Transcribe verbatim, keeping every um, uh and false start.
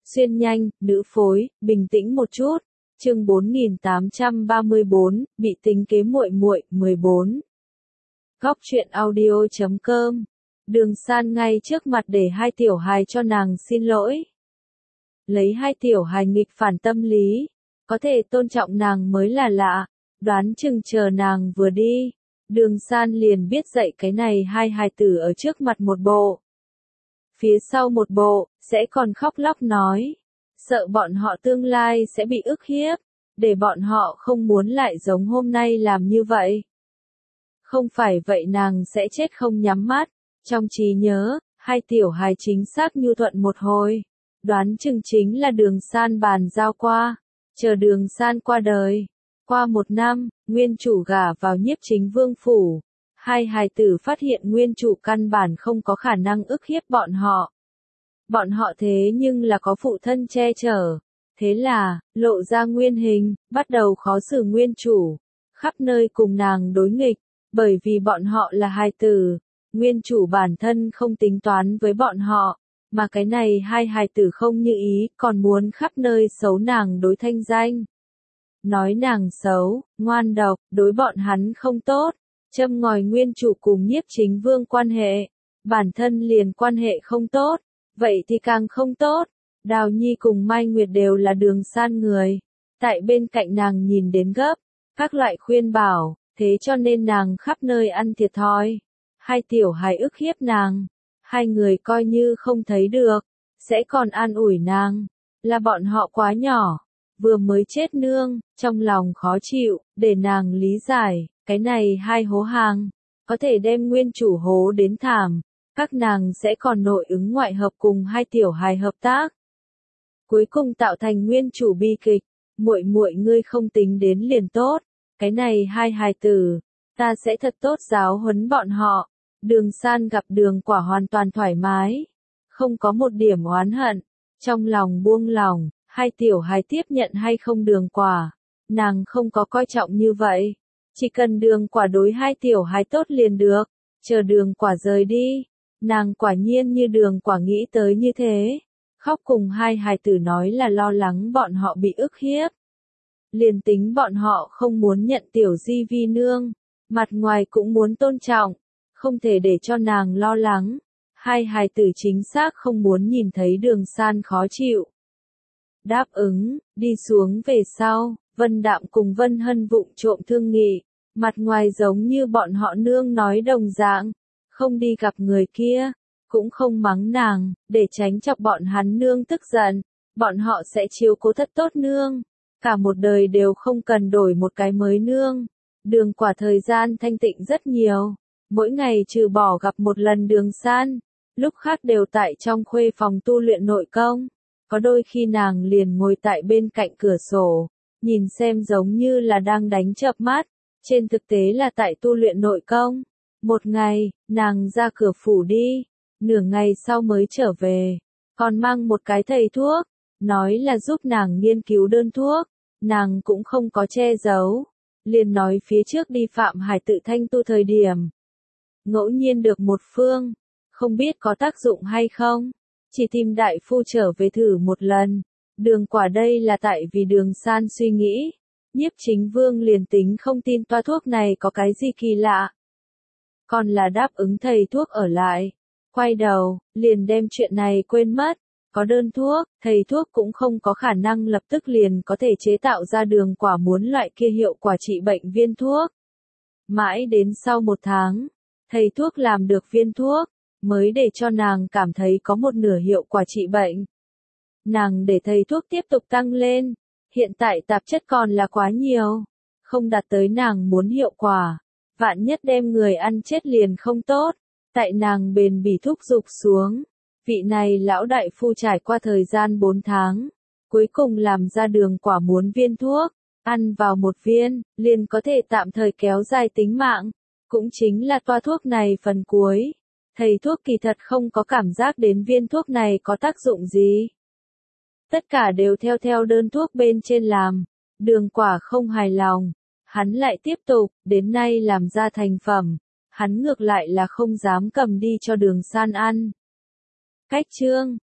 Xuyên nhanh, nữ phối, bình tĩnh một chút. Chương bốn nghìn tám trăm ba mươi bốn, bị tính kế muội muội, mười bốn. Góc truyện audio chấm com. Đường San ngay trước mặt để hai tiểu hài cho nàng xin lỗi. Lấy hai tiểu hài nghịch phản tâm lý, có thể tôn trọng nàng mới là lạ, đoán chừng chờ nàng vừa đi, Đường San liền biết dạy cái này hai hài tử ở trước mặt một bộ. Phía sau một bộ, sẽ còn khóc lóc nói, sợ bọn họ tương lai sẽ bị ức hiếp, để bọn họ không muốn lại giống hôm nay làm như vậy. Không phải vậy nàng sẽ chết không nhắm mắt, trong trí nhớ, hai tiểu hài chính xác nhu thuận một hồi, đoán chừng chính là Đường San bàn giao qua, chờ Đường San qua đời. Qua một năm, nguyên chủ gả vào Nhiếp Chính Vương phủ, hai hài tử phát hiện nguyên chủ căn bản không có khả năng ức hiếp bọn họ. Bọn họ thế nhưng là có phụ thân che chở, thế là, lộ ra nguyên hình, bắt đầu khó xử nguyên chủ, khắp nơi cùng nàng đối nghịch, bởi vì bọn họ là hài tử, nguyên chủ bản thân không tính toán với bọn họ, mà cái này hai hài tử không như ý, còn muốn khắp nơi xấu nàng đối thanh danh. Nói nàng xấu, ngoan độc, đối bọn hắn không tốt, châm ngòi nguyên chủ cùng Nhiếp Chính Vương quan hệ, bản thân liền quan hệ không tốt, vậy thì càng không tốt. Đào Nhi cùng Mai Nguyệt đều là Đường San người, tại bên cạnh nàng nhìn đến gấp, các loại khuyên bảo, thế cho nên nàng khắp nơi ăn thiệt thòi. Hai tiểu hài ức hiếp nàng, hai người coi như không thấy được, sẽ còn an ủi nàng, là bọn họ quá nhỏ, vừa mới chết nương, trong lòng khó chịu, để nàng lý giải, cái này hai hố hàng, có thể đem nguyên chủ hố đến thảm, các nàng sẽ còn nội ứng ngoại hợp cùng hai tiểu hài hợp tác. Cuối cùng tạo thành nguyên chủ bi kịch, muội muội ngươi không tính đến liền tốt, cái này hai hài tử, ta sẽ thật tốt giáo huấn bọn họ. Đường San gặp Đường Quả hoàn toàn thoải mái, không có một điểm oán hận, trong lòng buông lòng, hai tiểu hài tiếp nhận hay không Đường Quả, nàng không có coi trọng như vậy, chỉ cần Đường Quả đối hai tiểu hài tốt liền được, chờ Đường Quả rời đi, nàng quả nhiên như Đường Quả nghĩ tới như thế, khóc cùng hai hài tử nói là lo lắng bọn họ bị ức hiếp. Liền tính bọn họ không muốn nhận tiểu di vi nương, mặt ngoài cũng muốn tôn trọng, không thể để cho nàng lo lắng. Hai hài tử chính xác không muốn nhìn thấy Đường San khó chịu. Đáp ứng, đi xuống về sau, Vân Đạm cùng Vân Hân vụng trộm thương nghị, mặt ngoài giống như bọn họ nương nói đồng dạng, không đi gặp người kia, cũng không mắng nàng, để tránh chọc bọn hắn nương tức giận, bọn họ sẽ chiếu cố thật tốt nương, cả một đời đều không cần đổi một cái mới nương. Đường Quả thời gian thanh tịnh rất nhiều, mỗi ngày trừ bỏ gặp một lần Đường San, lúc khác đều tại trong khuê phòng tu luyện nội công, có đôi khi nàng liền ngồi tại bên cạnh cửa sổ, nhìn xem giống như là đang đánh chợp mắt, trên thực tế là tại tu luyện nội công. Một ngày, nàng ra cửa phủ đi, nửa ngày sau mới trở về, còn mang một cái thầy thuốc, nói là giúp nàng nghiên cứu đơn thuốc, nàng cũng không có che giấu, liền nói phía trước đi Phạm Hải tự thanh tu thời điểm. Ngẫu nhiên được một phương, không biết có tác dụng hay không, chỉ tìm đại phu trở về thử một lần, Đường Quả đây là tại vì Đường San suy nghĩ, Nhiếp Chính Vương liền tính không tin toa thuốc này có cái gì kỳ lạ. Còn là đáp ứng thầy thuốc ở lại, quay đầu, liền đem chuyện này quên mất, có đơn thuốc, thầy thuốc cũng không có khả năng lập tức liền có thể chế tạo ra Đường Quả muốn loại kia hiệu quả trị bệnh viên thuốc. Mãi đến sau một tháng, thầy thuốc làm được viên thuốc, mới để cho nàng cảm thấy có một nửa hiệu quả trị bệnh. Nàng để thầy thuốc tiếp tục tăng lên, hiện tại tạp chất còn là quá nhiều, không đạt tới nàng muốn hiệu quả, vạn nhất đem người ăn chết liền không tốt, tại nàng bền bỉ thúc giục xuống. Vị này lão đại phu trải qua thời gian bốn tháng, cuối cùng làm ra Đường Quả muốn viên thuốc, ăn vào một viên, liền có thể tạm thời kéo dài tính mạng, cũng chính là toa thuốc này phần cuối. Thầy thuốc kỳ thật không có cảm giác đến viên thuốc này có tác dụng gì. Tất cả đều theo theo đơn thuốc bên trên làm, Đường Quả không hài lòng, hắn lại tiếp tục, đến nay làm ra thành phẩm, hắn ngược lại là không dám cầm đi cho Đường San ăn. Cách chương